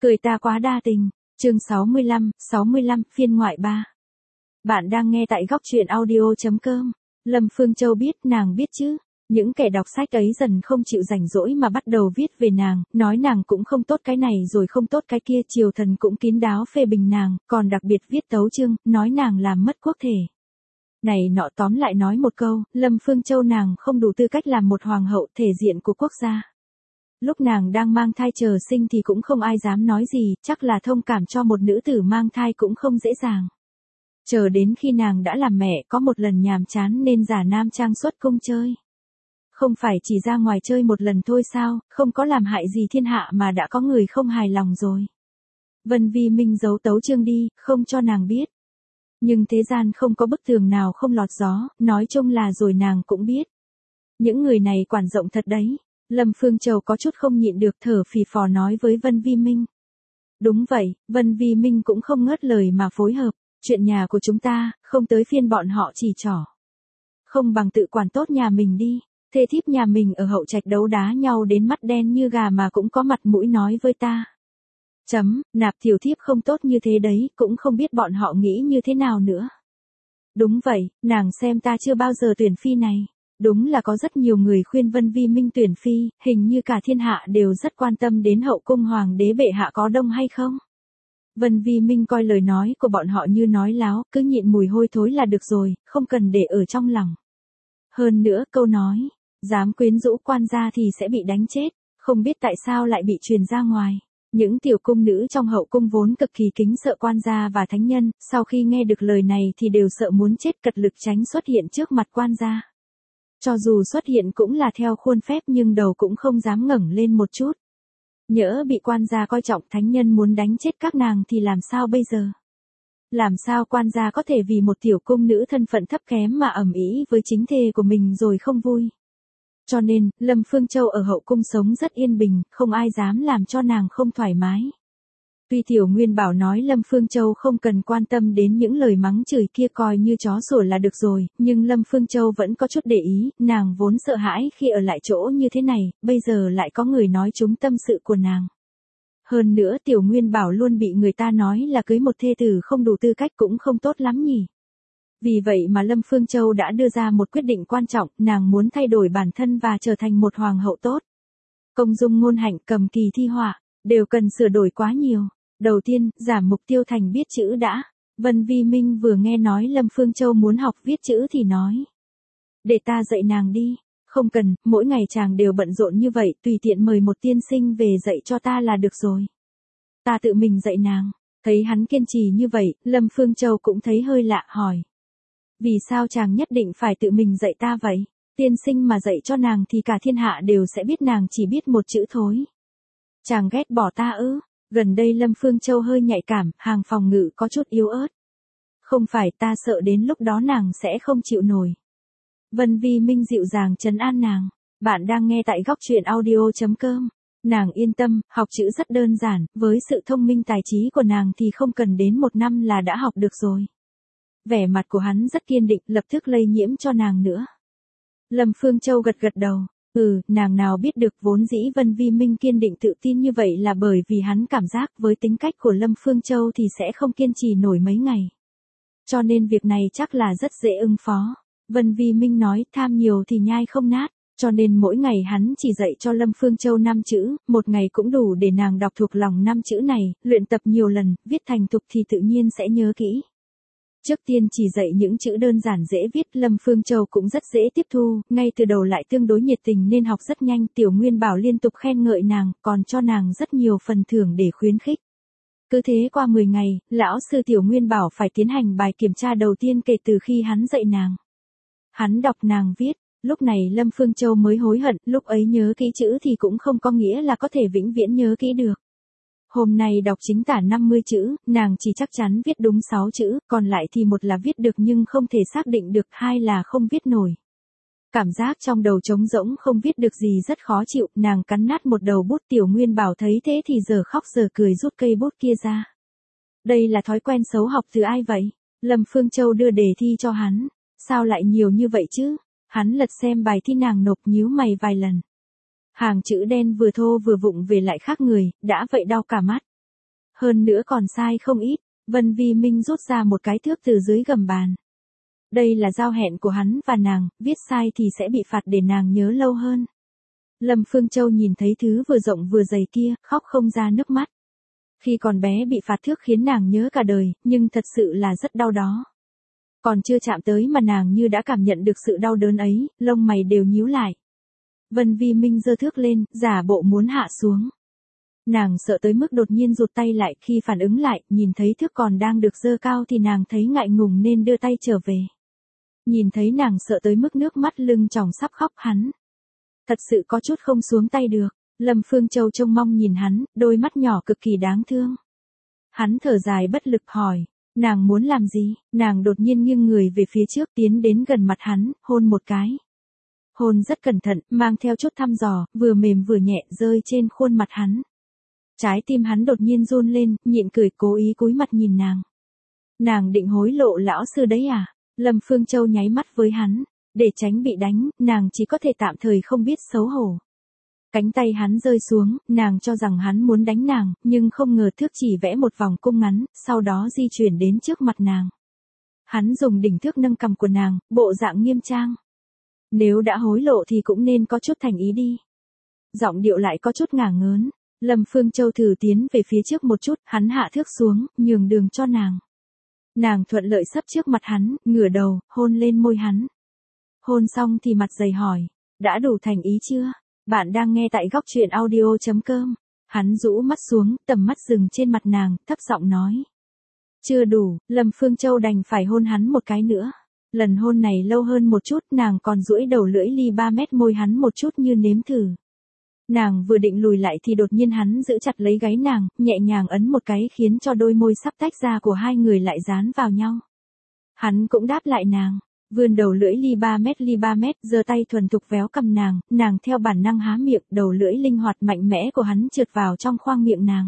Cười ta quá đa tình. Chương 65, phiên ngoại 3. Bạn đang nghe tại góc truyện audio.com. Lâm Phương Châu biết, nàng biết chứ. Những kẻ đọc sách ấy dần không chịu rảnh rỗi mà bắt đầu viết về nàng, nói nàng cũng không tốt cái này rồi không tốt cái kia, triều thần cũng kín đáo phê bình nàng, còn đặc biệt viết tấu chương, nói nàng làm mất quốc thể. Này nọ, tóm lại nói một câu, Lâm Phương Châu nàng không đủ tư cách làm một hoàng hậu thể diện của quốc gia. Lúc nàng đang mang thai chờ sinh thì cũng không ai dám nói gì, chắc là thông cảm cho một nữ tử mang thai cũng không dễ dàng. Chờ đến khi nàng đã làm mẹ, có một lần nhàm chán nên giả nam trang xuất cung chơi. Không phải chỉ ra ngoài chơi một lần thôi sao, không có làm hại gì thiên hạ mà đã có người không hài lòng rồi. Vân Vi Minh giấu tấu chương đi, không cho nàng biết. Nhưng thế gian không có bức tường nào không lọt gió, nói chung là rồi nàng cũng biết. Những người này quản rộng thật đấy. Lâm Phương Châu có chút không nhịn được, thở phì phò nói với Vân Vi Minh. Đúng vậy, Vân Vi Minh cũng không ngớt lời mà phối hợp. Chuyện nhà của chúng ta, không tới phiên bọn họ chỉ trỏ. Không bằng tự quản tốt nhà mình đi. Thê thiếp nhà mình ở hậu trạch đấu đá nhau đến mắt đen như gà mà cũng có mặt mũi nói với ta. Nạp tiểu thiếp không tốt như thế đấy, cũng không biết bọn họ nghĩ như thế nào nữa. Đúng vậy, nàng xem ta chưa bao giờ tuyển phi này. Đúng là có rất nhiều người khuyên Vân Vi Minh tuyển phi, hình như cả thiên hạ đều rất quan tâm đến hậu cung hoàng đế bệ hạ có đông hay không. Vân Vi Minh coi lời nói của bọn họ như nói láo, cứ nhịn mùi hôi thối là được rồi, không cần để ở trong lòng. Hơn nữa câu nói, dám quyến rũ quan gia thì sẽ bị đánh chết, không biết tại sao lại bị truyền ra ngoài. Những tiểu cung nữ trong hậu cung vốn cực kỳ kính sợ quan gia và thánh nhân, sau khi nghe được lời này thì đều sợ muốn chết, cật lực tránh xuất hiện trước mặt quan gia. Cho dù xuất hiện cũng là theo khuôn phép nhưng đầu cũng không dám ngẩng lên một chút. Nhỡ bị quan gia coi trọng, thánh nhân muốn đánh chết các nàng thì làm sao bây giờ? Làm sao quan gia có thể vì một tiểu cung nữ thân phận thấp kém mà ầm ĩ với chính thê của mình rồi không vui? Cho nên, Lâm Phương Châu ở hậu cung sống rất yên bình, không ai dám làm cho nàng không thoải mái. Tuy Tiểu Nguyên Bảo nói Lâm Phương Châu không cần quan tâm đến những lời mắng chửi kia, coi như chó sủa là được rồi, nhưng Lâm Phương Châu vẫn có chút để ý, nàng vốn sợ hãi khi ở lại chỗ như thế này, bây giờ lại có người nói trúng tâm sự của nàng. Hơn nữa Tiểu Nguyên Bảo luôn bị người ta nói là cưới một thê tử không đủ tư cách cũng không tốt lắm nhỉ. Vì vậy mà Lâm Phương Châu đã đưa ra một quyết định quan trọng, nàng muốn thay đổi bản thân và trở thành một hoàng hậu tốt. Công dung ngôn hạnh, cầm kỳ thi họa, đều cần sửa đổi quá nhiều. Đầu tiên, giảm mục tiêu thành biết chữ đã. Vân Vi Minh vừa nghe nói Lâm Phương Châu muốn học viết chữ thì nói. Để ta dạy nàng đi. Không cần, mỗi ngày chàng đều bận rộn như vậy, tùy tiện mời một tiên sinh về dạy cho ta là được rồi. Ta tự mình dạy nàng. Thấy hắn kiên trì như vậy, Lâm Phương Châu cũng thấy hơi lạ, hỏi. Vì sao chàng nhất định phải tự mình dạy ta vậy? Tiên sinh mà dạy cho nàng thì cả thiên hạ đều sẽ biết nàng chỉ biết một chữ thối. Chàng ghét bỏ ta ư? Gần đây Lâm Phương Châu hơi nhạy cảm, hàng phòng ngự có chút yếu ớt. Không phải, ta sợ đến lúc đó nàng sẽ không chịu nổi. Vân Vi Minh dịu dàng trấn an nàng. Bạn đang nghe tại góc truyện audio.com. Nàng yên tâm, học chữ rất đơn giản, với sự thông minh tài trí của nàng thì không cần đến 1 năm là đã học được rồi. Vẻ mặt của hắn rất kiên định, lập tức lây nhiễm cho nàng nữa. Lâm Phương Châu gật gật đầu. Nàng nào biết được vốn dĩ Vân Vi Minh kiên định tự tin như vậy là bởi vì hắn cảm giác với tính cách của Lâm Phương Châu thì sẽ không kiên trì nổi mấy ngày. Cho nên việc này chắc là rất dễ ứng phó. Vân Vi Minh nói tham nhiều thì nhai không nát, cho nên mỗi ngày hắn chỉ dạy cho Lâm Phương Châu 5 chữ, một ngày cũng đủ để nàng đọc thuộc lòng 5 chữ này, luyện tập nhiều lần, viết thành thục thì tự nhiên sẽ nhớ kỹ. Trước tiên chỉ dạy những chữ đơn giản dễ viết, Lâm Phương Châu cũng rất dễ tiếp thu, ngay từ đầu lại tương đối nhiệt tình nên học rất nhanh. Tiểu Nguyên Bảo liên tục khen ngợi nàng, còn cho nàng rất nhiều phần thưởng để khuyến khích. Cứ thế qua 10 ngày, lão sư Tiểu Nguyên Bảo phải tiến hành bài kiểm tra đầu tiên kể từ khi hắn dạy nàng. Hắn đọc nàng viết, lúc này Lâm Phương Châu mới hối hận, lúc ấy nhớ kỹ chữ thì cũng không có nghĩa là có thể vĩnh viễn nhớ kỹ được. Hôm nay đọc chính tả 50 chữ, nàng chỉ chắc chắn viết đúng 6 chữ, còn lại thì một là viết được nhưng không thể xác định được, hai là không viết nổi. Cảm giác trong đầu trống rỗng không viết được gì rất khó chịu, nàng cắn nát một đầu bút. Tiểu Nguyên Bảo thấy thế thì giờ khóc giờ cười rút cây bút kia ra. Đây là thói quen xấu học từ ai vậy? Lâm Phương Châu đưa đề thi cho hắn. Sao lại nhiều như vậy chứ? Hắn lật xem bài thi nàng nộp nhíu mày vài lần. Hàng chữ đen vừa thô vừa vụng về lại khác người, đã vậy đau cả mắt. hơn nữa còn sai không ít. Vân Vi Minh rút ra một cái thước từ dưới gầm bàn. Đây là giao hẹn của hắn và nàng, viết sai thì sẽ bị phạt để nàng nhớ lâu hơn. Lâm Phương Châu nhìn thấy thứ vừa rộng vừa dày kia, khóc không ra nước mắt. Khi còn bé bị phạt thước khiến nàng nhớ cả đời, nhưng thật sự là rất đau đó. Còn chưa chạm tới mà nàng như đã cảm nhận được sự đau đớn ấy, lông mày đều nhíu lại. Vân Vi Minh giơ thước lên, giả bộ muốn hạ xuống. Nàng sợ tới mức đột nhiên rụt tay lại, khi phản ứng lại, nhìn thấy thước còn đang được giơ cao thì nàng thấy ngại ngùng nên đưa tay trở về. Nhìn thấy nàng sợ tới mức nước mắt lưng tròng sắp khóc hắn. Thật sự có chút không xuống tay được. Lâm Phương Châu trông mong nhìn hắn, đôi mắt nhỏ cực kỳ đáng thương. Hắn thở dài bất lực hỏi, nàng muốn làm gì? Nàng đột nhiên nghiêng người về phía trước tiến đến gần mặt hắn, hôn một cái. Hôn rất cẩn thận, mang theo chút thăm dò, vừa mềm vừa nhẹ rơi trên khuôn mặt hắn. Trái tim hắn đột nhiên run lên, nhịn cười cố ý cúi mặt nhìn nàng. Nàng định hối lộ lão sư đấy à? Lâm Phương Châu nháy mắt với hắn. Để tránh bị đánh, nàng chỉ có thể tạm thời không biết xấu hổ. Cánh tay hắn rơi xuống, nàng cho rằng hắn muốn đánh nàng, nhưng không ngờ thước chỉ vẽ một vòng cung ngắn, sau đó di chuyển đến trước mặt nàng. Hắn dùng đỉnh thước nâng cằm của nàng, bộ dạng nghiêm trang. Nếu đã hối lộ thì cũng nên có chút thành ý đi. Giọng điệu lại có chút ngả ngớn. Lâm Phương Châu thử tiến về phía trước một chút, hắn hạ thước xuống, nhường đường cho nàng. Nàng thuận lợi sấp trước mặt hắn, ngửa đầu, hôn lên môi hắn. Hôn xong thì mặt dày hỏi, đã đủ thành ý chưa? Bạn đang nghe tại góc truyện audio.com. Hắn rũ mắt xuống, tầm mắt dừng trên mặt nàng, thấp giọng nói. Chưa đủ, Lâm Phương Châu đành phải hôn hắn một cái nữa. Lần hôn này lâu hơn một chút, nàng còn duỗi đầu lưỡi ly 3 mét môi hắn một chút như nếm thử. Nàng vừa định lùi lại thì đột nhiên hắn giữ chặt lấy gáy nàng, nhẹ nhàng ấn một cái khiến cho đôi môi sắp tách ra của hai người lại dán vào nhau. Hắn cũng đáp lại nàng. Vươn đầu lưỡi ly 3 mét, giơ tay thuần thục véo cầm nàng theo bản năng há miệng, đầu lưỡi linh hoạt mạnh mẽ của hắn trượt vào trong khoang miệng nàng.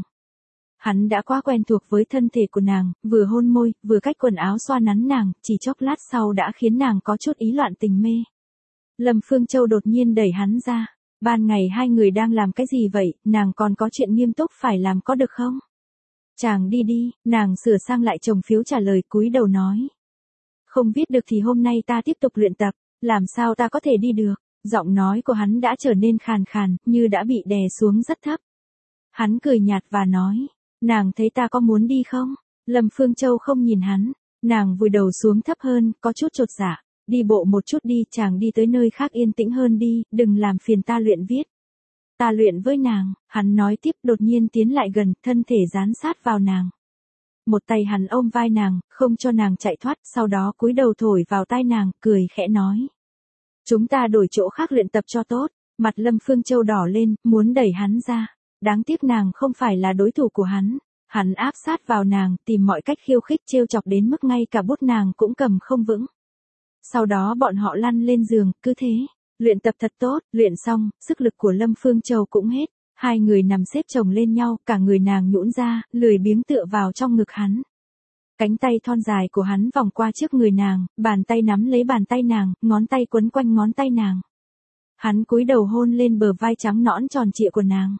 Hắn đã quá quen thuộc với thân thể của nàng, vừa hôn môi, vừa cách quần áo xoa nắn nàng, chỉ chốc lát sau đã khiến nàng có chút ý loạn tình mê. Lâm Phương Châu đột nhiên đẩy hắn ra. Ban ngày hai người đang làm cái gì vậy, nàng còn có chuyện nghiêm túc phải làm có được không? Chàng đi đi, nàng sửa sang lại chồng phiếu trả lời cúi đầu nói. Không viết được thì hôm nay ta tiếp tục luyện tập, làm sao ta có thể đi được? Giọng nói của hắn đã trở nên khàn khàn, như đã bị đè xuống rất thấp. Hắn cười nhạt và nói, nàng thấy ta có muốn đi không? Lâm Phương Châu không nhìn hắn, nàng vùi đầu xuống thấp hơn, có chút chột dạ. Đi bộ một chút đi, chàng đi tới nơi khác yên tĩnh hơn đi, đừng làm phiền ta luyện viết. Ta luyện với nàng, hắn nói tiếp đột nhiên tiến lại gần, thân thể dán sát vào nàng. Một tay hắn ôm vai nàng, không cho nàng chạy thoát, sau đó cúi đầu thổi vào tai nàng, cười khẽ nói. Chúng ta đổi chỗ khác luyện tập cho tốt, mặt Lâm Phương Châu đỏ lên, muốn đẩy hắn ra. Đáng tiếc nàng không phải là đối thủ của hắn. Hắn áp sát vào nàng, tìm mọi cách khiêu khích trêu chọc đến mức ngay cả bút nàng cũng cầm không vững. Sau đó bọn họ lăn lên giường, cứ thế. Luyện tập thật tốt, luyện xong, sức lực của Lâm Phương Châu cũng hết. Hai người nằm xếp chồng lên nhau, cả người nàng nhũn ra, lười biếng tựa vào trong ngực hắn. Cánh tay thon dài của hắn vòng qua trước người nàng, bàn tay nắm lấy bàn tay nàng, ngón tay quấn quanh ngón tay nàng. Hắn cúi đầu hôn lên bờ vai trắng nõn tròn trịa của nàng.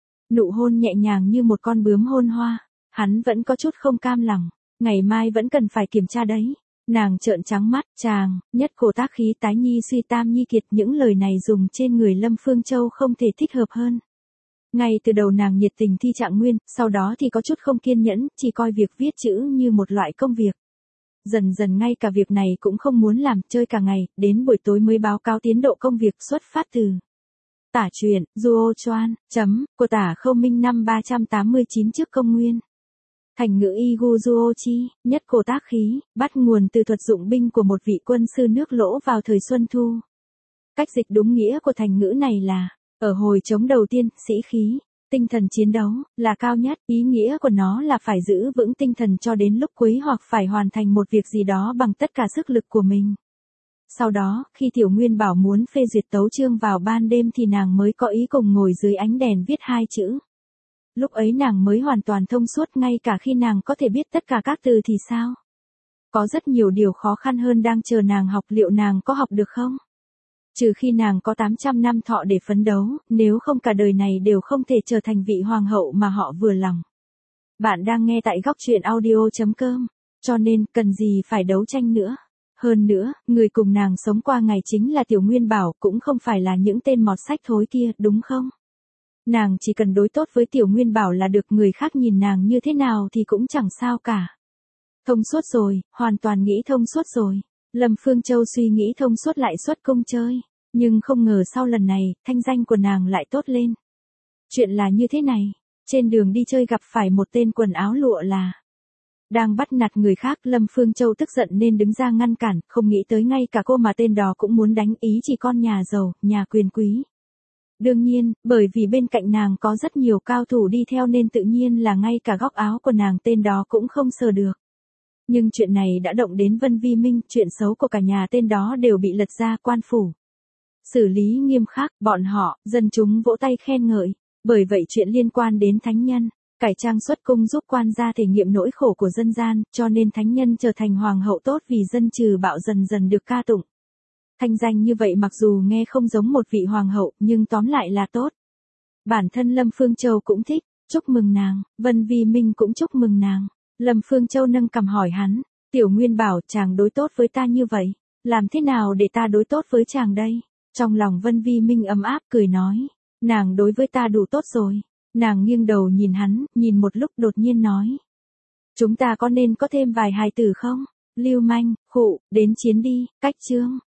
Nụ hôn nhẹ nhàng như một con bướm hôn hoa. Hắn vẫn có chút không cam lòng. Ngày mai vẫn cần phải kiểm tra đấy. Nàng trợn trắng mắt, chàng, nhất cổ tác khí tái nhi suy tam nhi kiệt, những lời này dùng trên người Lâm Phương Châu không thể thích hợp hơn. Ngay từ đầu nàng nhiệt tình thi trạng nguyên, sau đó thì có chút không kiên nhẫn, chỉ coi việc viết chữ như một loại công việc. Dần dần ngay cả việc này cũng không muốn làm, chơi cả ngày, đến buổi tối mới báo cáo tiến độ công việc xuất phát từ. Tả truyện, Duo Choan, của Tả Khâu Minh năm 389 trước công nguyên. Thành ngữ Igu Duochi, nhất cổ tác khí, bắt nguồn từ thuật dụng binh của một vị quân sư nước Lỗ vào thời Xuân Thu. Cách dịch đúng nghĩa của thành ngữ này là, ở hồi chống đầu tiên, sĩ khí, tinh thần chiến đấu, là cao nhất, ý nghĩa của nó là phải giữ vững tinh thần cho đến lúc cuối hoặc phải hoàn thành một việc gì đó bằng tất cả sức lực của mình. Sau đó, khi Tiểu Nguyên bảo muốn phê duyệt tấu chương vào ban đêm thì nàng mới có ý cùng ngồi dưới ánh đèn viết hai chữ. Lúc ấy nàng mới hoàn toàn thông suốt, ngay cả khi nàng có thể biết tất cả các từ thì sao? Có rất nhiều điều khó khăn hơn đang chờ nàng học, liệu nàng có học được không? Trừ khi nàng có 800 năm thọ để phấn đấu, nếu không cả đời này đều không thể trở thành vị hoàng hậu mà họ vừa lòng. Bạn đang nghe tại góc truyện audio.com, cho nên cần gì phải đấu tranh nữa. Hơn nữa, người cùng nàng sống qua ngày chính là Tiểu Nguyên Bảo, cũng không phải là những tên mọt sách thối kia, đúng không? Nàng chỉ cần đối tốt với Tiểu Nguyên Bảo là được, người khác nhìn nàng như thế nào thì cũng chẳng sao cả. Thông suốt rồi, hoàn toàn nghĩ thông suốt rồi. Lâm Phương Châu suy nghĩ thông suốt lại xuất cung chơi. Nhưng không ngờ sau lần này, thanh danh của nàng lại tốt lên. Chuyện là như thế này, trên đường đi chơi gặp phải một tên quần áo lụa là đang bắt nạt người khác. Lâm Phương Châu tức giận nên đứng ra ngăn cản, không nghĩ tới ngay cả cô mà tên đó cũng muốn đánh, ý chỉ con nhà giàu, nhà quyền quý. Đương nhiên, bởi vì bên cạnh nàng có rất nhiều cao thủ đi theo nên tự nhiên là ngay cả góc áo của nàng tên đó cũng không sờ được. Nhưng chuyện này đã động đến Vân Vi Minh, chuyện xấu của cả nhà tên đó đều bị lật ra, quan phủ xử lý nghiêm khắc, bọn họ, dân chúng vỗ tay khen ngợi. Bởi vậy chuyện liên quan đến thánh nhân, cải trang xuất cung giúp quan gia thể nghiệm nỗi khổ của dân gian, cho nên thánh nhân trở thành hoàng hậu tốt vì dân trừ bạo dần dần được ca tụng. Thanh danh như vậy mặc dù nghe không giống một vị hoàng hậu, nhưng tóm lại là tốt. Bản thân Lâm Phương Châu cũng thích, chúc mừng nàng, Vân Vi Minh cũng chúc mừng nàng. Lâm Phương Châu nâng cằm hỏi hắn, Tiểu Nguyên Bảo, chàng đối tốt với ta như vậy, làm thế nào để ta đối tốt với chàng đây? Trong lòng Vân Vi Minh ấm áp cười nói, nàng đối với ta đủ tốt rồi. Nàng nghiêng đầu nhìn hắn, nhìn một lúc đột nhiên nói, chúng ta có nên có thêm vài hài tử không? Lưu manh, khụ, đến chiến đi, cách chương.